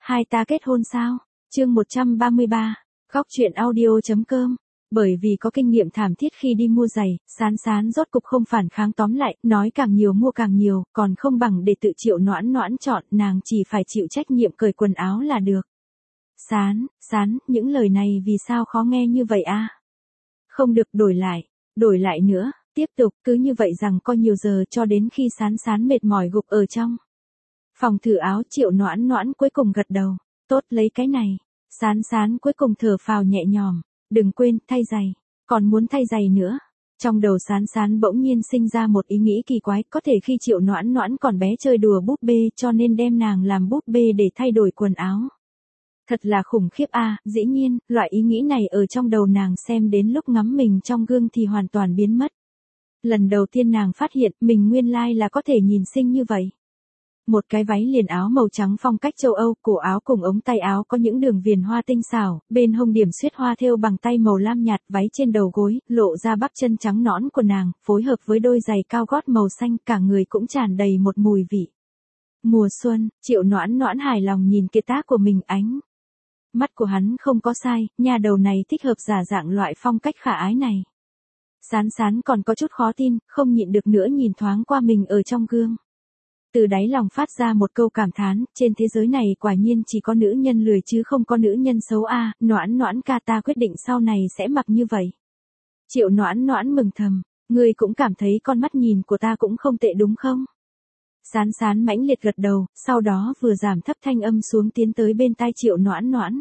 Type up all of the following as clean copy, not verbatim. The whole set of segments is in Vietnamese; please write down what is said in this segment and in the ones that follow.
Hai ta kết hôn sao? Chương 133. Góc truyện audio.com. Bởi vì có kinh nghiệm thảm thiết khi đi mua giày, Sán Sán rốt cục không phản kháng, tóm lại, nói càng nhiều mua càng nhiều, còn không bằng để tự Triệu Noãn Noãn chọn, nàng chỉ phải chịu trách nhiệm cởi quần áo là được. Sán, những lời này vì sao khó nghe như vậy a? Không được, đổi lại nữa, tiếp tục, cứ như vậy rằng có nhiều giờ cho đến khi Sán Sán mệt mỏi gục ở trong phòng thử áo. Triệu Noãn Noãn cuối cùng gật đầu, tốt, lấy cái này. Sán Sán cuối cùng thở phào nhẹ nhõm, đừng quên, thay giày, còn muốn thay giày nữa. Trong đầu Sán Sán bỗng nhiên sinh ra một ý nghĩ kỳ quái, có thể khi Triệu Noãn Noãn còn bé chơi đùa búp bê cho nên đem nàng làm búp bê để thay đổi quần áo. Thật là khủng khiếp a, dĩ nhiên, loại ý nghĩ này ở trong đầu nàng xem đến lúc ngắm mình trong gương thì hoàn toàn biến mất. Lần đầu tiên nàng phát hiện mình nguyên lai là có thể nhìn xinh như vậy. Một cái váy liền áo màu trắng phong cách châu Âu, cổ áo cùng ống tay áo có những đường viền hoa tinh xảo, bên hông điểm xuyết hoa thêu bằng tay màu lam nhạt, váy trên đầu gối, lộ ra bắp chân trắng nõn của nàng, phối hợp với đôi giày cao gót màu xanh, cả người cũng tràn đầy một mùi vị mùa xuân. Triệu Noãn Noãn hài lòng nhìn kiệt tác của mình, ánh mắt của hắn không có sai, nha đầu này thích hợp giả dạng loại phong cách khả ái này. Sán Sán còn có chút khó tin, không nhịn được nữa nhìn thoáng qua mình ở trong gương. Từ đáy lòng phát ra một câu cảm thán, trên thế giới này quả nhiên chỉ có nữ nhân lười chứ không có nữ nhân xấu a. Noãn Noãn ca, ta quyết định sau này sẽ mặc như vậy. Triệu Noãn Noãn mừng thầm, ngươi cũng cảm thấy con mắt nhìn của ta cũng không tệ đúng không? Sán Sán mãnh liệt gật đầu, sau đó vừa giảm thấp thanh âm xuống tiến tới bên tai Triệu Noãn Noãn.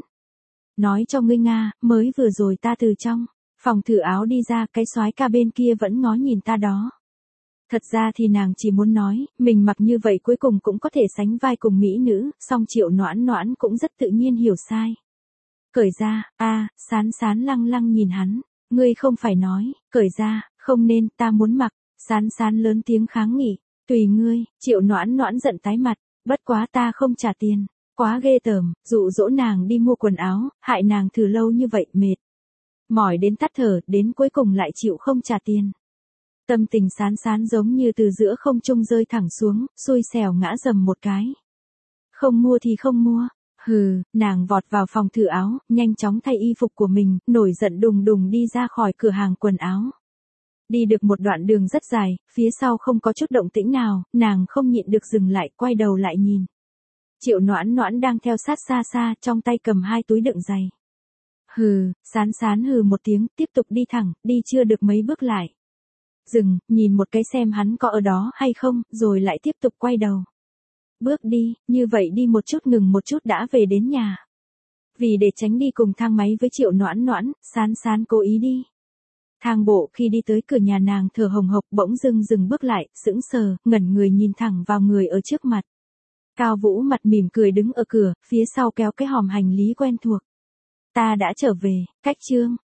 Nói cho ngươi Nga, mới vừa rồi ta từ trong phòng thử áo đi ra, cái soái ca bên kia vẫn ngó nhìn ta đó. Thật ra thì nàng chỉ muốn nói, mình mặc như vậy cuối cùng cũng có thể sánh vai cùng mỹ nữ, song Triệu Noãn Noãn cũng rất tự nhiên hiểu sai. Cởi ra, Sán Sán lăng lăng nhìn hắn, ngươi không phải nói, cởi ra, không nên, ta muốn mặc. Sán Sán lớn tiếng kháng nghị, tùy ngươi. Triệu Noãn Noãn giận tái mặt, bất quá ta không trả tiền, quá ghê tởm, dụ dỗ nàng đi mua quần áo, hại nàng thử lâu như vậy, mệt mỏi đến tắt thở, đến cuối cùng lại chịu không trả tiền. Tâm tình Sán Sán giống như từ giữa không trung rơi thẳng xuống, xui xẻo ngã dầm một cái. Không mua thì không mua. Hừ, nàng vọt vào phòng thử áo, nhanh chóng thay y phục của mình, nổi giận đùng đùng đi ra khỏi cửa hàng quần áo. Đi được một đoạn đường rất dài, phía sau không có chút động tĩnh nào, nàng không nhịn được dừng lại, quay đầu lại nhìn. Triệu Noãn Noãn đang theo sát xa xa, trong tay cầm hai túi đựng giày. Hừ, Sán Sán hừ một tiếng, tiếp tục đi thẳng, đi chưa được mấy bước lại dừng, nhìn một cái xem hắn có ở đó hay không, rồi lại tiếp tục quay đầu. Bước đi, như vậy đi một chút ngừng một chút đã về đến nhà. Vì để tránh đi cùng thang máy với Triệu Noãn Noãn, Sán Sán cố ý đi thang bộ. Khi đi tới cửa nhà nàng thở hồng hộc, bỗng dưng dừng bước lại, sững sờ, ngẩn người nhìn thẳng vào người ở trước mặt. Cao Vũ mặt mỉm cười đứng ở cửa, phía sau kéo cái hòm hành lý quen thuộc. Ta đã trở về, cách chương.